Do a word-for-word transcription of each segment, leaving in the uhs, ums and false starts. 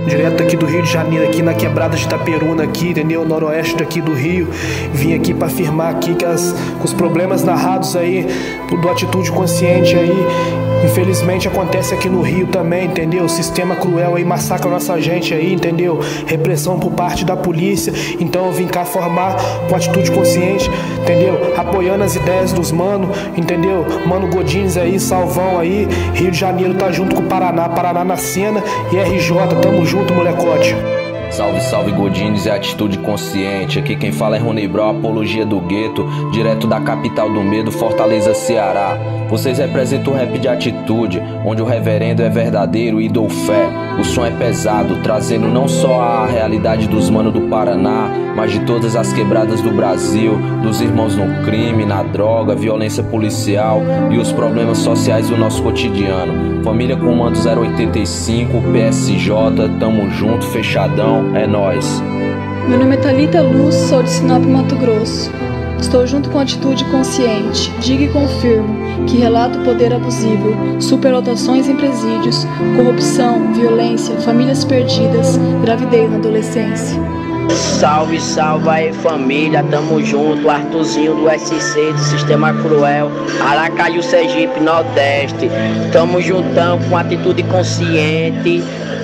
direto aqui do Rio de Janeiro, aqui na quebrada de Itaperuna, aqui, entendeu? Noroeste daqui do Rio. Vim aqui para afirmar aqui que as, os problemas narrados aí do Atitude Consciente aí, infelizmente acontece aqui no Rio também, entendeu? O sistema cruel aí massacra nossa gente aí, entendeu? Repressão por parte da polícia. Então eu vim cá formar com Atitude Consciente, entendeu? Apoiando as ideias dos mano, entendeu? Mano Godines aí, Salvão aí. Rio de Janeiro tá junto com o Paraná, Paraná na cena e R J, tamo junto, molecote. Salve, salve Godines e Atitude Consciente. Aqui quem fala é Rony Brau, apologia do gueto, direto da capital do medo, Fortaleza, Ceará. Vocês representam o rap de atitude, onde o reverendo é verdadeiro e dou fé. O som é pesado, trazendo não só a realidade dos manos do Paraná, mas de todas as quebradas do Brasil, dos irmãos no crime, na droga, violência policial e os problemas sociais do nosso cotidiano. Família Comando zero oitenta e cinco, P S J, tamo junto, fechadão, é nóis. Meu nome é Thalita Luz, sou de Sinop, Mato Grosso. Estou junto com Atitude Consciente. Digo e confirmo que relato poder abusivo, superlotações em presídios, corrupção, violência, famílias perdidas, gravidez na adolescência. Salve, salve aí família, tamo junto, Arthurzinho do S C, do Sistema Cruel, Aracaju, Sergipe, Nordeste. Tamo juntão com Atitude Consciente.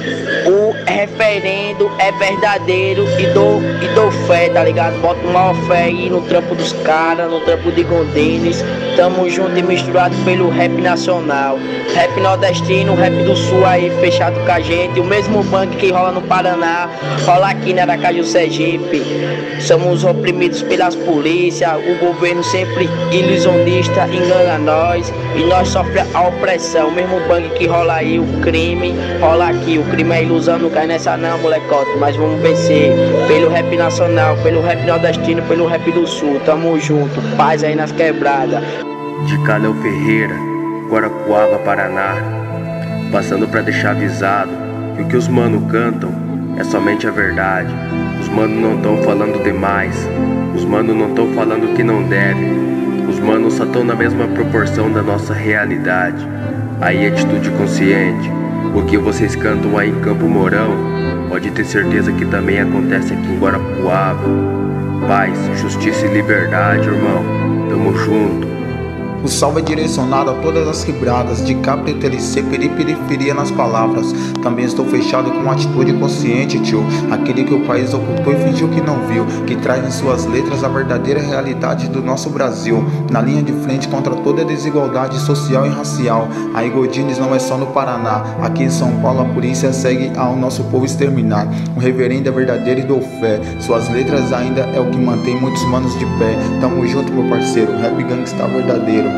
O referendo é verdadeiro e dou, e dou fé, tá ligado? Boto maior fé aí no trampo dos caras, no trampo de Godines. Tamo junto e misturado pelo rap nacional, rap nordestino, rap do sul aí, fechado com a gente. O mesmo bang que rola no Paraná, rola aqui na Aracaju, Sergipe. Somos oprimidos pelas polícias, o governo sempre ilusionista engana nós e nós sofremos a opressão. O mesmo bang que rola aí, o crime rola aqui. O crime é ilusão, não cai nessa não, molecote. Mas vamos vencer pelo rap nacional, pelo rap nordestino, pelo rap do sul. Tamo junto, paz aí nas quebradas. De Caleu Ferreira, Guarapuava, Paraná, passando pra deixar avisado que o que os mano cantam é somente a verdade. Os mano não tão falando demais, os mano não tão falando que não deve, os manos só tão na mesma proporção da nossa realidade. Aí Atitude Consciente, o que vocês cantam aí em Campo Mourão, pode ter certeza que também acontece aqui em Guarapuava. Paz, justiça e liberdade, irmão, tamo junto. O salve é direcionado a todas as quebradas, de Capri, T L C, periferia nas palavras. Também estou fechado com uma Atitude Consciente, tio. Aquele que o país ocupou e fingiu que não viu, que traz em suas letras a verdadeira realidade do nosso Brasil. Na linha de frente contra toda a desigualdade social e racial. Aí Godines não é só no Paraná, aqui em São Paulo a polícia segue ao nosso povo exterminar. O reverendo é verdadeiro e dou fé, suas letras ainda é o que mantém muitos manos de pé. Tamo junto, meu parceiro, rap gangsta verdadeiro.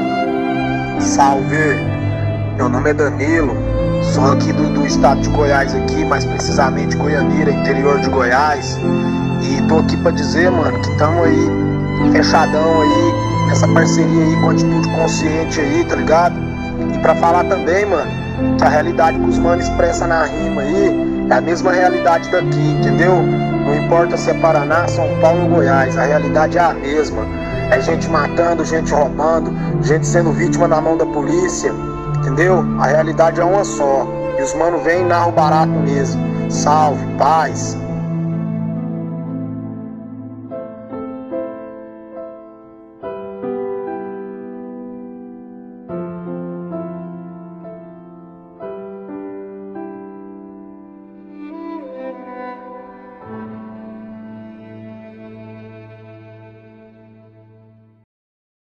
Salve, meu nome é Danilo, sou aqui do, do estado de Goiás aqui, mais precisamente Goianira, interior de Goiás. E tô aqui pra dizer, mano, que tamo aí, fechadão aí, nessa parceria aí com Atitude Consciente aí, tá ligado? E pra falar também, mano, que a realidade que os manos expressam na rima aí é a mesma realidade daqui, entendeu? Não importa se é Paraná, São Paulo ou Goiás, a realidade é a mesma. É gente matando, gente roubando, gente sendo vítima da mão da polícia, entendeu? A realidade é uma só. E os mano vêm e narram barato mesmo. Salve, paz.